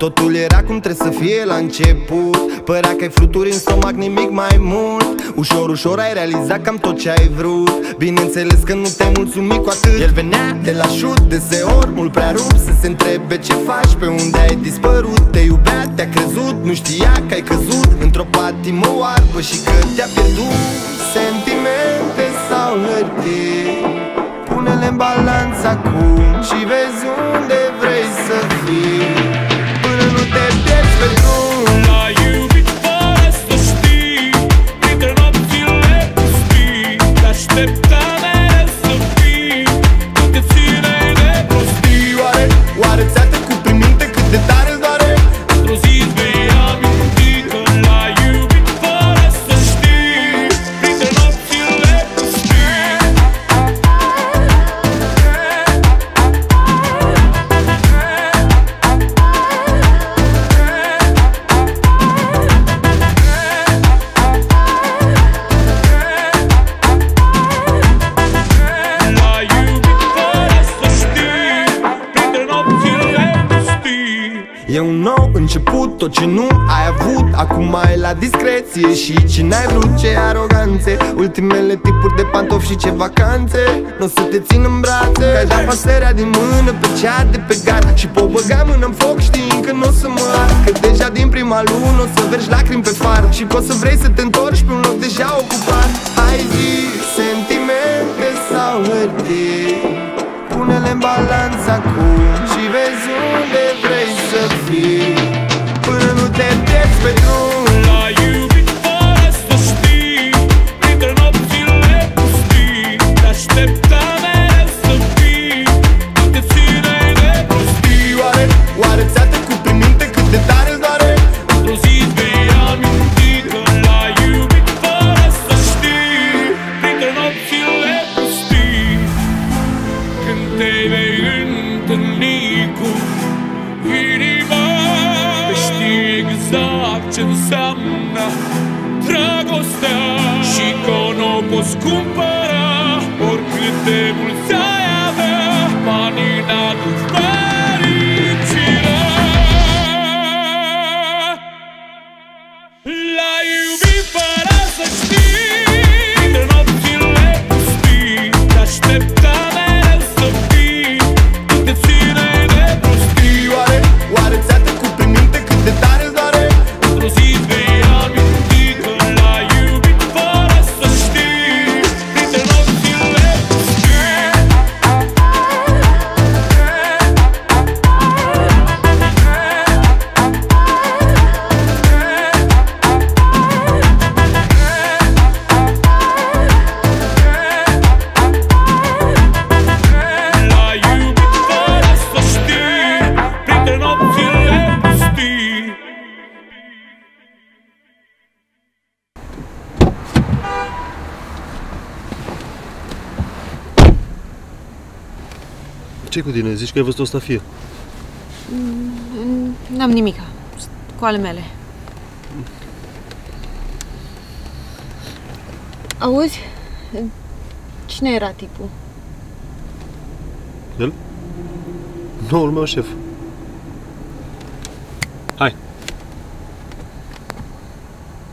Totul era cum trebuie să fie la început. Părea că ai fluturi în stomac, nimic mai mult. Ușor, ușor ai realizat cam tot ce ai vrut. Bineînțeles că nu te-ai mulțumit cu atât. El venea de la șut, deseori mult prea rupt, să se întrebe ce faci, pe unde ai dispărut. Te iubea, te-a crezut, nu știa că ai căzut într-o patimă oarbă și că te-a pierdut. Sentimente sau hârtii, pune-le-n balanță acum și vezi unde vrei să fii, până nu te pierzi pe drum. L-ai iubit fără să știi, printre nopțile pustii. Te-aștepta mereu să fii, tu te țineai de prostii. Oare ți-a trecut prin minte cât de tare îți doare? Într-o zi îți vei aminti că l-ai iubit fără să știi, printre nopțile pustii. L-ai iubit fără să știi, printre nopțile pustii. E un nou început, tot ce nu ai avut acum ai la discreție. Și ce n-ai vrut, ce aroganțe, ultimele tipuri de pantofi și ce vacanțe. N-o să te țin în brațe, că ai dat pasărea din mână pe cea de pe gard. Și po băga mână-n foc știind că n-o să mă ard, că deja din prima lună o să vergi lacrimi pe far. Și poți să vrei să te întorci pe un loc deja ocupat. Hai zi, sentimente sau hârtii, pune-le-n balanță acum și vezi unde vrei să fii, până nu te pierzi pe drum. L-ai iubit fără să știi, printre nopțile pustii. Te-aștepta mereu să fii, tu te țineai de prostii. Oare ți-a trecut prin minte cât de tare îți doare? Într-o zi îți vei aminti că l-ai iubit fără să știi, printre nopțile pustii. Când te vei întâlni cu inima, vei ști exact ce înseamnă dragostea și că n-o poți cumpăra, oricât de mulți ai avea. Banii n-aduc fericirea. L-ai iubit fără să știi, printre nopțile pustii. Te-aștepta mereu să fii, tu te țineai de prostii. Oare ți-a trecut prin minte cât de tare îți doare? Într-o zi îți vei aminti că l-ai iubit fără să știi, printre nopțile pustii. L-ai iubit fără să știi, printre nopțile pustii. Ce-i cu tine? Zici că ai văzut o stafie? N-am nimica, cu ale mele. Auzi? Cine era tipul? El? Noul meu șef. Hai!